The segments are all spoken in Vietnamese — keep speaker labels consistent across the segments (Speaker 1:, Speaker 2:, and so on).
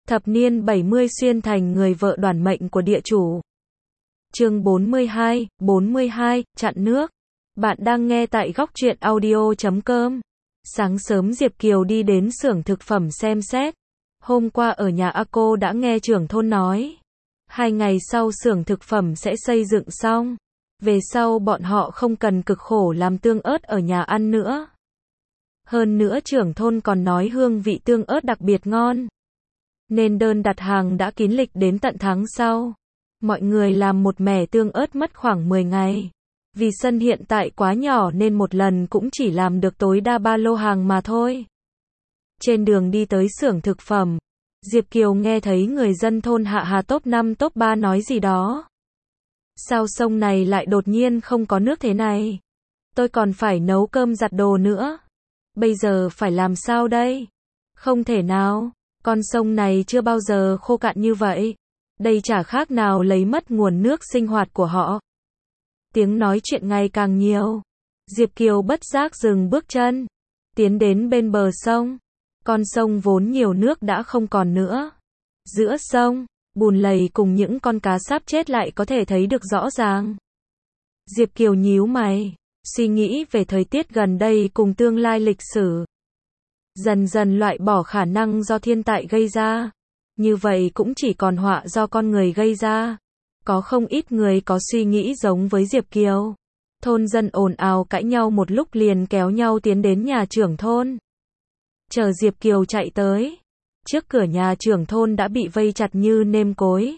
Speaker 1: Thập niên 70 xuyên thành người vợ đoản mệnh của địa chủ. Chương 42, chặn nước. Bạn đang nghe tại góc truyện audio.com. Sáng sớm Diệp Kiều đi đến xưởng thực phẩm xem xét. Hôm qua ở nhà A cô đã nghe trưởng thôn nói. 2 ngày sau xưởng thực phẩm sẽ xây dựng xong. Về sau bọn họ không cần cực khổ làm tương ớt ở nhà ăn nữa. Hơn nữa trưởng thôn còn nói hương vị tương ớt đặc biệt ngon. Nên đơn đặt hàng đã kín lịch đến tận tháng sau. Mọi người làm một mẻ tương ớt mất khoảng 10 ngày. Vì sân hiện tại quá nhỏ nên một lần cũng chỉ làm được tối đa 3 lô hàng mà thôi. Trên đường đi tới xưởng thực phẩm, Diệp Kiều nghe thấy người dân thôn Hạ Hà top 5 top 3 nói gì đó. Sao sông này lại đột nhiên không có nước thế này? Tôi còn phải nấu cơm giặt đồ nữa. Bây giờ phải làm sao đây? Không thể nào. Con sông này chưa bao giờ khô cạn như vậy. Đây chả khác nào lấy mất nguồn nước sinh hoạt của họ. Tiếng nói chuyện ngày càng nhiều. Diệp Kiều bất giác dừng bước chân. Tiến đến bên bờ sông. Con sông vốn nhiều nước đã không còn nữa. Giữa sông, bùn lầy cùng những con cá sáp chết lại có thể thấy được rõ ràng. Diệp Kiều nhíu mày, suy nghĩ về thời tiết gần đây cùng tương lai lịch sử. Dần dần loại bỏ khả năng do thiên tai gây ra. Như vậy cũng chỉ còn họa do con người gây ra. Có không ít người có suy nghĩ giống với Diệp Kiều. Thôn dân ồn ào cãi nhau một lúc liền kéo nhau tiến đến nhà trưởng thôn. Chờ Diệp Kiều chạy tới. Trước cửa nhà trưởng thôn đã bị vây chặt như nêm cối.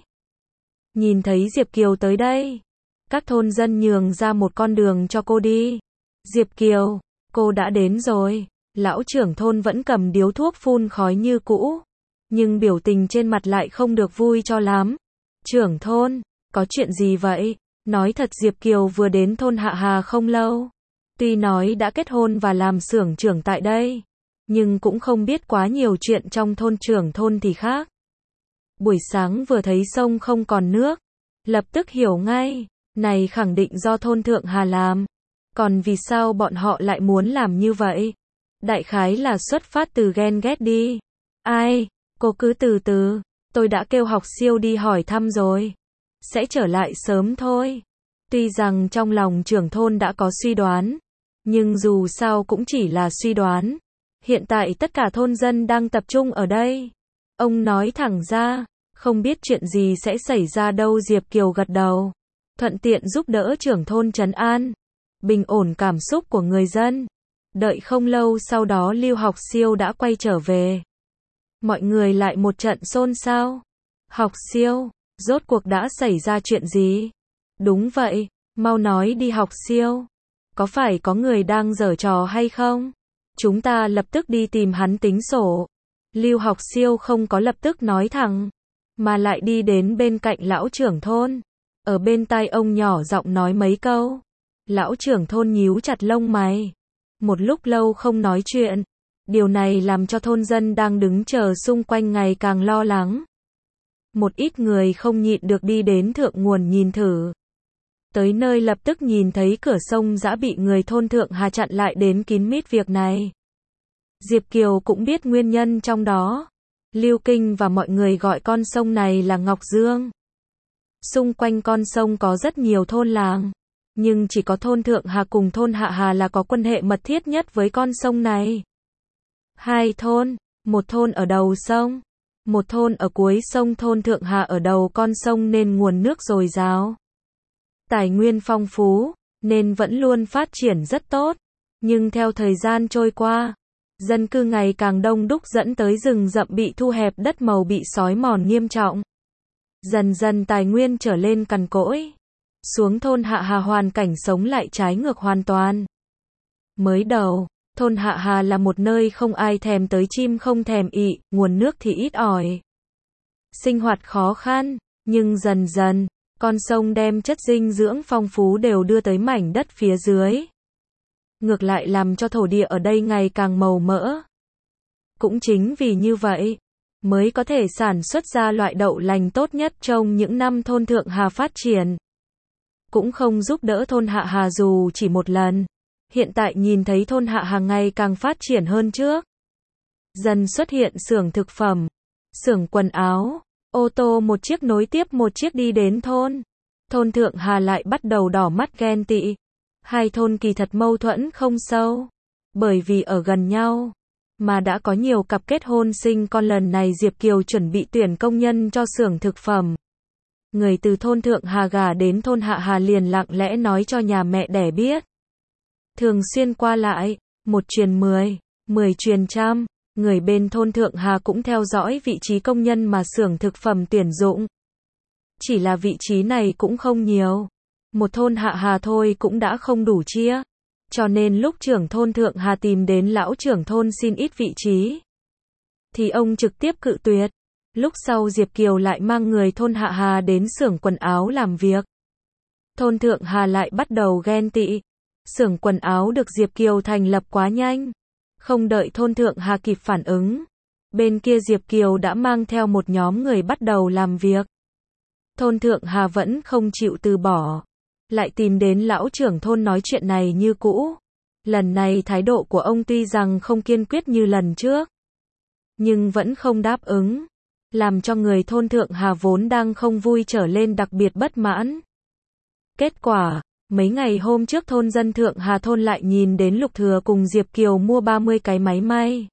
Speaker 1: Nhìn thấy Diệp Kiều tới đây. Các thôn dân nhường ra một con đường cho cô đi. Diệp Kiều, cô đã đến rồi. Lão trưởng thôn vẫn cầm điếu thuốc phun khói như cũ. Nhưng biểu tình trên mặt lại không được vui cho lắm. Trưởng thôn, có chuyện gì vậy? Nói thật Diệp Kiều vừa đến thôn Hạ Hà không lâu. Tuy nói đã kết hôn và làm xưởng trưởng tại đây. Nhưng cũng không biết quá nhiều chuyện trong thôn trưởng thôn thì khác. Buổi sáng vừa thấy sông không còn nước. Lập tức hiểu ngay. Này khẳng định do thôn Thượng Hà làm. Còn vì sao bọn họ lại muốn làm như vậy? Đại khái là xuất phát từ ghen ghét đi. Ai? Cô cứ từ từ. Tôi đã kêu học siêu đi hỏi thăm rồi. Sẽ trở lại sớm thôi. Tuy rằng trong lòng trưởng thôn đã có suy đoán. Nhưng dù sao cũng chỉ là suy đoán. Hiện tại tất cả thôn dân đang tập trung ở đây. Ông nói thẳng ra. Không biết chuyện gì sẽ xảy ra đâu. Diệp Kiều gật đầu. Thuận tiện giúp đỡ trưởng thôn trấn an. Bình ổn cảm xúc của người dân. Đợi không lâu sau đó Lưu Học Siêu đã quay trở về. Mọi người lại một trận xôn xao. Học Siêu, rốt cuộc đã xảy ra chuyện gì? Đúng vậy, mau nói đi Học Siêu. Có phải có người đang giở trò hay không? Chúng ta lập tức đi tìm hắn tính sổ. Lưu Học Siêu không có lập tức nói thẳng, mà lại đi đến bên cạnh lão trưởng thôn. Ở bên tai ông nhỏ giọng nói mấy câu. Lão trưởng thôn nhíu chặt lông mày. Một lúc lâu không nói chuyện. Điều này làm cho thôn dân đang đứng chờ xung quanh ngày càng lo lắng. Một ít người không nhịn được đi đến thượng nguồn nhìn thử. Tới nơi lập tức nhìn thấy cửa sông đã bị người thôn Thượng Hà chặn lại đến kín mít việc này. Diệp Kiều cũng biết nguyên nhân trong đó. Lưu Kinh và mọi người gọi con sông này là Ngọc Dương. Xung quanh con sông có rất nhiều thôn làng. Nhưng chỉ có thôn Thượng Hà cùng thôn Hạ Hà là có quan hệ mật thiết nhất với con sông này. 2 thôn, một thôn ở đầu sông, một thôn ở cuối sông. Thôn Thượng Hà ở đầu con sông nên nguồn nước dồi dào. Tài nguyên phong phú, nên vẫn luôn phát triển rất tốt. Nhưng theo thời gian trôi qua, dân cư ngày càng đông đúc dẫn tới rừng rậm bị thu hẹp, đất màu bị xói mòn nghiêm trọng. Dần dần tài nguyên trở lên cằn cỗi. Xuống thôn Hạ Hà hoàn cảnh sống lại trái ngược hoàn toàn. Mới đầu, thôn Hạ Hà là một nơi không ai thèm tới, chim không thèm ị, nguồn nước thì ít ỏi. Sinh hoạt khó khăn, nhưng dần dần, con sông đem chất dinh dưỡng phong phú đều đưa tới mảnh đất phía dưới. Ngược lại làm cho thổ địa ở đây ngày càng màu mỡ. Cũng chính vì như vậy, mới có thể sản xuất ra loại đậu lành tốt nhất trong những năm thôn Thượng Hà phát triển. Cũng không giúp đỡ thôn Hạ Hà dù chỉ một lần. Hiện tại nhìn thấy thôn Hạ Hà ngày càng phát triển hơn trước. Dần xuất hiện xưởng thực phẩm. Xưởng quần áo, ô tô một chiếc nối tiếp một chiếc đi đến thôn. Thôn Thượng Hà lại bắt đầu đỏ mắt ghen tị. Hai thôn kỳ thật mâu thuẫn không sâu. Bởi vì ở gần nhau, mà đã có nhiều cặp kết hôn sinh con. Lần này Diệp Kiều chuẩn bị tuyển công nhân cho xưởng thực phẩm. Người từ thôn Thượng Hà gả đến thôn Hạ Hà liền lặng lẽ nói cho nhà mẹ đẻ biết. Thường xuyên qua lại, 1 truyền 10, 10 truyền trăm. Người bên thôn Thượng Hà cũng theo dõi vị trí công nhân mà xưởng thực phẩm tuyển dụng. Chỉ là vị trí này cũng không nhiều. Một thôn Hạ Hà thôi cũng đã không đủ chia. Cho nên lúc trưởng thôn Thượng Hà tìm đến lão trưởng thôn xin ít vị trí, thì ông trực tiếp cự tuyệt. Lúc sau Diệp Kiều lại mang người thôn Hạ Hà đến xưởng quần áo làm việc. Thôn Thượng Hà lại bắt đầu ghen tị. Xưởng quần áo được Diệp Kiều thành lập quá nhanh. Không đợi thôn Thượng Hà kịp phản ứng, bên kia Diệp Kiều đã mang theo một nhóm người bắt đầu làm việc. Thôn Thượng Hà vẫn không chịu từ bỏ. Lại tìm đến lão trưởng thôn nói chuyện này như cũ. Lần này thái độ của ông tuy rằng không kiên quyết như lần trước, nhưng vẫn không đáp ứng. Làm cho người thôn Thượng Hà vốn đang không vui trở lên đặc biệt bất mãn. Kết quả, mấy ngày hôm trước thôn dân Thượng Hà thôn lại nhìn đến Lục Thừa cùng Diệp Kiều mua 30 cái máy may.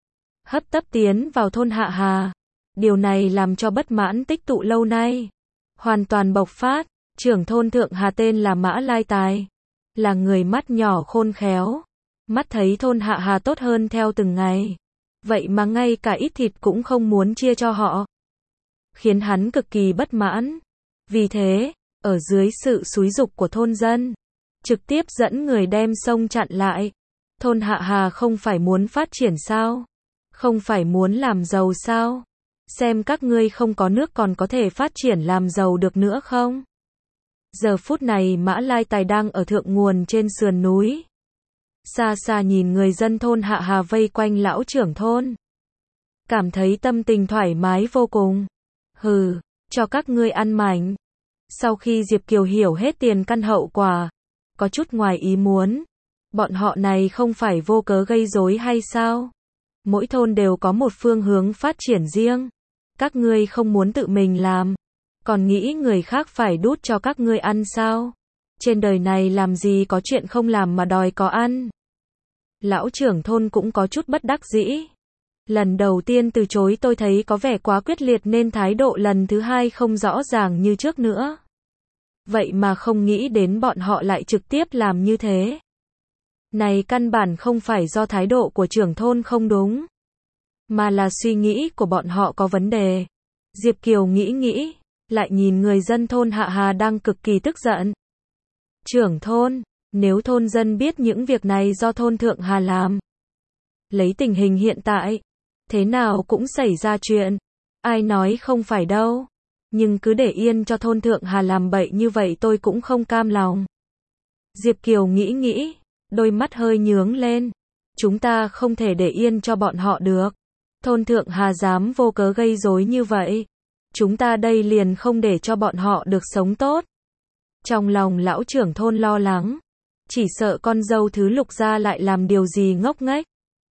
Speaker 1: Hấp tấp tiến vào thôn Hạ Hà. Điều này làm cho bất mãn tích tụ lâu nay hoàn toàn bộc phát. Trưởng thôn Thượng Hà tên là Mã Lai Tài. Là người mắt nhỏ khôn khéo. Mắt thấy thôn Hạ Hà tốt hơn theo từng ngày. Vậy mà ngay cả ít thịt cũng không muốn chia cho họ. Khiến hắn cực kỳ bất mãn. Vì thế, ở dưới sự xúi giục của thôn dân, trực tiếp dẫn người đem sông chặn lại. Thôn Hạ Hà không phải muốn phát triển sao? Không phải muốn làm giàu sao? Xem các ngươi không có nước còn có thể phát triển làm giàu được nữa không? Giờ phút này Mã Lai Tài đang ở thượng nguồn trên sườn núi. Xa xa nhìn người dân thôn Hạ Hà vây quanh lão trưởng thôn. Cảm thấy tâm tình thoải mái vô cùng. Hừ, cho các ngươi ăn mảnh. Sau khi Diệp Kiều hiểu hết tiền căn hậu quả, có chút ngoài ý muốn. Bọn họ này không phải vô cớ gây rối hay sao? Mỗi thôn đều có một phương hướng phát triển riêng. Các ngươi không muốn tự mình làm, còn nghĩ người khác phải đút cho các ngươi ăn sao? Trên đời này làm gì có chuyện không làm mà đòi có ăn. Lão trưởng thôn cũng có chút bất đắc dĩ. Lần đầu tiên từ chối tôi thấy có vẻ quá quyết liệt nên thái độ lần thứ hai không rõ ràng như trước nữa. Vậy mà không nghĩ đến bọn họ lại trực tiếp làm như thế. Này căn bản không phải do thái độ của trưởng thôn không đúng, mà là suy nghĩ của bọn họ có vấn đề. Diệp Kiều nghĩ, lại nhìn người dân thôn Hạ Hà đang cực kỳ tức giận. Trưởng thôn, nếu thôn dân biết những việc này do thôn Thượng Hà làm, lấy tình hình hiện tại, thế nào cũng xảy ra chuyện. Ai nói không phải đâu. Nhưng cứ để yên cho thôn Thượng Hà làm bậy như vậy tôi cũng không cam lòng. Diệp Kiều nghĩ, đôi mắt hơi nhướng lên. Chúng ta không thể để yên cho bọn họ được. Thôn Thượng Hà dám vô cớ gây rối như vậy. Chúng ta đây liền không để cho bọn họ được sống tốt. Trong lòng lão trưởng thôn lo lắng. Chỉ sợ con dâu thứ Lục gia lại làm điều gì ngốc nghếch.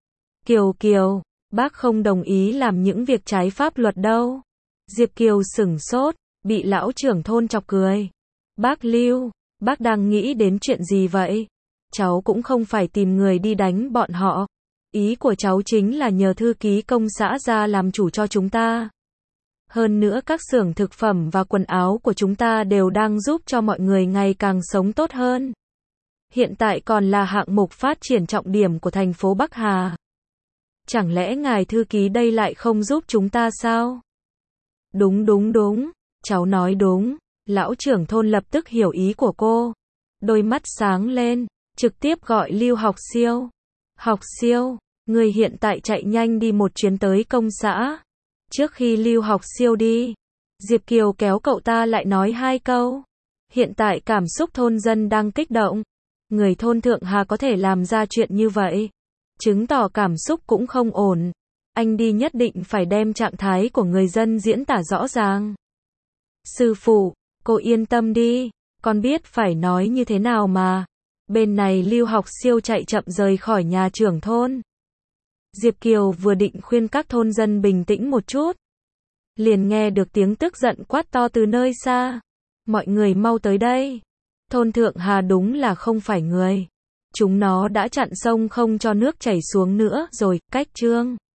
Speaker 1: Kiều, bác không đồng ý làm những việc trái pháp luật đâu. Diệp Kiều sửng sốt, bị lão trưởng thôn chọc cười. Bác Lưu, bác đang nghĩ đến chuyện gì vậy? Cháu cũng không phải tìm người đi đánh bọn họ. Ý của cháu chính là nhờ thư ký công xã ra làm chủ cho chúng ta. Hơn nữa các xưởng thực phẩm và quần áo của chúng ta đều đang giúp cho mọi người ngày càng sống tốt hơn. Hiện tại còn là hạng mục phát triển trọng điểm của thành phố Bắc Hà. Chẳng lẽ ngài thư ký đây lại không giúp chúng ta sao? Đúng, cháu nói đúng. Lão trưởng thôn lập tức hiểu ý của cô. Đôi mắt sáng lên, trực tiếp gọi Lưu Học Siêu. Học Siêu, người hiện tại chạy nhanh đi một chuyến tới công xã. Trước khi Lưu Học Siêu đi, Diệp Kiều kéo cậu ta lại nói 2 câu. Hiện tại cảm xúc thôn dân đang kích động. Người thôn Thượng Hà có thể làm ra chuyện như vậy, chứng tỏ cảm xúc cũng không ổn. Anh đi nhất định phải đem trạng thái của người dân diễn tả rõ ràng. Sư phụ, cô yên tâm đi, con biết phải nói như thế nào mà. Bên này Lưu Học Siêu chạy chậm rời khỏi nhà trưởng thôn. Diệp Kiều vừa định khuyên các thôn dân bình tĩnh một chút, Liền nghe được tiếng tức giận quát to từ nơi xa. Mọi người mau tới đây. Thôn Thượng Hà đúng là không phải người. Chúng nó đã chặn sông không cho nước chảy xuống nữa rồi, cách Trương